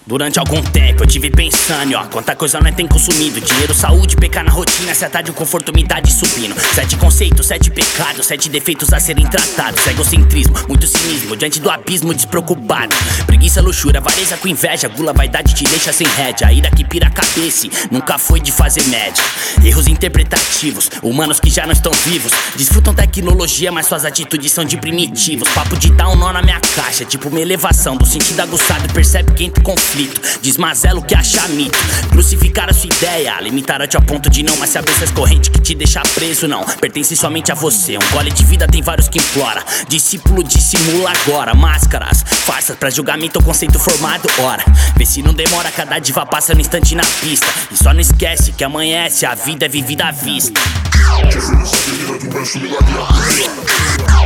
Durante algum tempo eu tive pensando, ó, quanta coisa nós tem consumido. Dinheiro, saúde, pecar na rotina, se atar de conforto, umidade subindo. 7 conceitos, 7 pecados, 7 defeitos a serem tratados. Egocentrismo, muito cinismo, diante do abismo despreocupado. Preguiça, luxúria, avareza com inveja, gula, vaidade te deixa sem rédea. A ira que pira a cabeça, nunca foi de fazer média. Erros interpretativos, humanos que já não estão vivos. Desfrutam tecnologia, mas suas atitudes são de primitivos. Papo de dar um nó na minha caixa, tipo uma elevação do sentido aguçado, percebe que entra conflito. Desmazela o que acha mito. Crucificar a sua ideia, limitaram-te ao ponto de não mais saber se as correntes que te deixa preso não pertence somente a você. Um gole de vida tem vários que implora. Discípulo dissimula agora. Máscaras, farsas pra julgamento ou conceito formado. Ora, vê se não demora, cada diva passa no instante na pista. E só não esquece que amanhece, a vida é vivida à vista.